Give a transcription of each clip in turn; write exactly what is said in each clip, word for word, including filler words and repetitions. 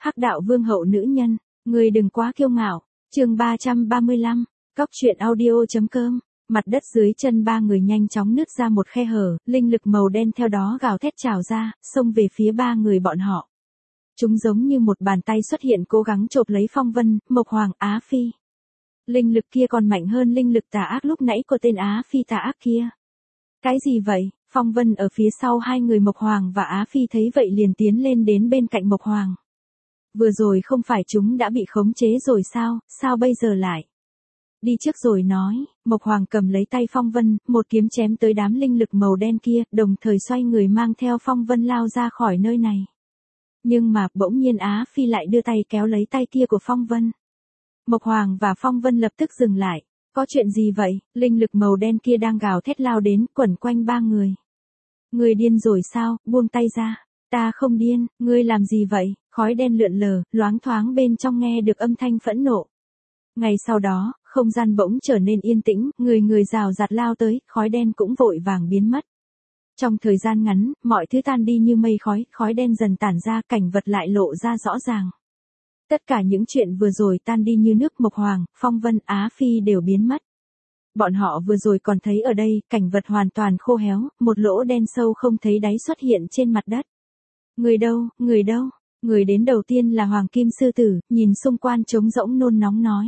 Hắc đạo vương hậu nữ nhân, người đừng quá kiêu ngạo. Chương ba trăm ba mươi lăm, Cóc truyện audio.com. Mặt đất dưới chân ba người nhanh chóng nứt ra một khe hở, linh lực màu đen theo đó gào thét trào ra, xông về phía ba người bọn họ. Chúng giống như một bàn tay xuất hiện cố gắng chộp lấy Phong Vân, Mộc Hoàng, Á Phi. Linh lực kia còn mạnh hơn linh lực tà ác lúc nãy của tên Á Phi tà ác kia. Cái gì vậy? Phong Vân ở phía sau hai người Mộc Hoàng và Á Phi thấy vậy liền tiến lên đến bên cạnh Mộc Hoàng. Vừa rồi không phải chúng đã bị khống chế rồi sao, sao bây giờ lại? Đi trước rồi nói, Mộc Hoàng cầm lấy tay Phong Vân, một kiếm chém tới đám linh lực màu đen kia, đồng thời xoay người mang theo Phong Vân lao ra khỏi nơi này. Nhưng mà, bỗng nhiên Á Phi lại đưa tay kéo lấy tay kia của Phong Vân. Mộc Hoàng và Phong Vân lập tức dừng lại. Có chuyện gì vậy? Linh lực màu đen kia đang gào thét lao đến, quẩn quanh ba người. Người điên rồi sao? Buông tay ra. Ta không điên, ngươi làm gì vậy? Khói đen lượn lờ, loáng thoáng bên trong nghe được âm thanh phẫn nộ. Ngay sau đó, không gian bỗng trở nên yên tĩnh, người người rào rạt lao tới, khói đen cũng vội vàng biến mất. Trong thời gian ngắn, mọi thứ tan đi như mây khói, khói đen dần tản ra, cảnh vật lại lộ ra rõ ràng. Tất cả những chuyện vừa rồi tan đi như nước. Mộc Hoàng, Phong Vân, Á Phi đều biến mất. Bọn họ vừa rồi còn thấy ở đây, cảnh vật hoàn toàn khô héo, một lỗ đen sâu không thấy đáy xuất hiện trên mặt đất. Người đâu, người đâu? Người đến đầu tiên là Hoàng Kim Sư Tử, nhìn xung quanh trống rỗng nôn nóng nói.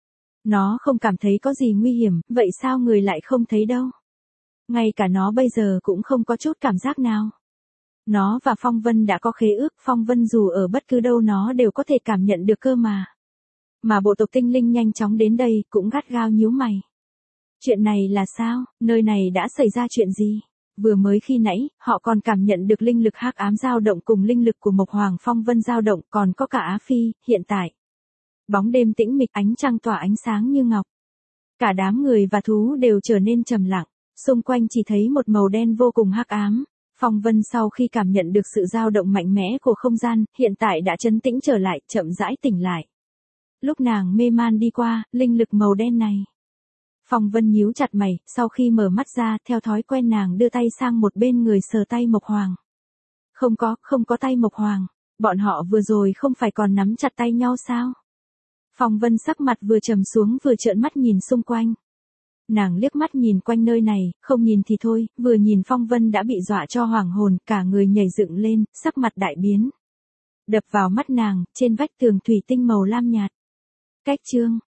Nó không cảm thấy có gì nguy hiểm, vậy sao người lại không thấy đâu? Ngay cả nó bây giờ cũng không có chút cảm giác nào. Nó và Phong Vân đã có khế ước, Phong Vân dù ở bất cứ đâu nó đều có thể cảm nhận được cơ mà. Mà bộ tộc tinh linh nhanh chóng đến đây, cũng gắt gao nhíu mày. Chuyện này là sao? Nơi này đã xảy ra chuyện gì? Vừa mới khi nãy, họ còn cảm nhận được linh lực hắc ám dao động cùng linh lực của Mộc Hoàng Phong Vân dao động, còn có cả Á Phi, hiện tại. Bóng đêm tĩnh mịch, ánh trăng tỏa ánh sáng như ngọc. Cả đám người và thú đều trở nên trầm lặng, xung quanh chỉ thấy một màu đen vô cùng hắc ám. Phong Vân sau khi cảm nhận được sự dao động mạnh mẽ của không gian, hiện tại đã trấn tĩnh trở lại, chậm rãi tỉnh lại. Lúc nàng mê man đi qua, linh lực màu đen này. Phong Vân nhíu chặt mày, sau khi mở mắt ra, theo thói quen nàng đưa tay sang một bên người sờ tay Mộc Hoàng. Không có, không có tay Mộc Hoàng, bọn họ vừa rồi không phải còn nắm chặt tay nhau sao? Phong Vân sắc mặt vừa trầm xuống vừa trợn mắt nhìn xung quanh. Nàng liếc mắt nhìn quanh nơi này, không nhìn thì thôi, vừa nhìn Phong Vân đã bị dọa cho hoảng hồn, cả người nhảy dựng lên, sắc mặt đại biến. Đập vào mắt nàng, trên vách tường thủy tinh màu lam nhạt. Cách chương,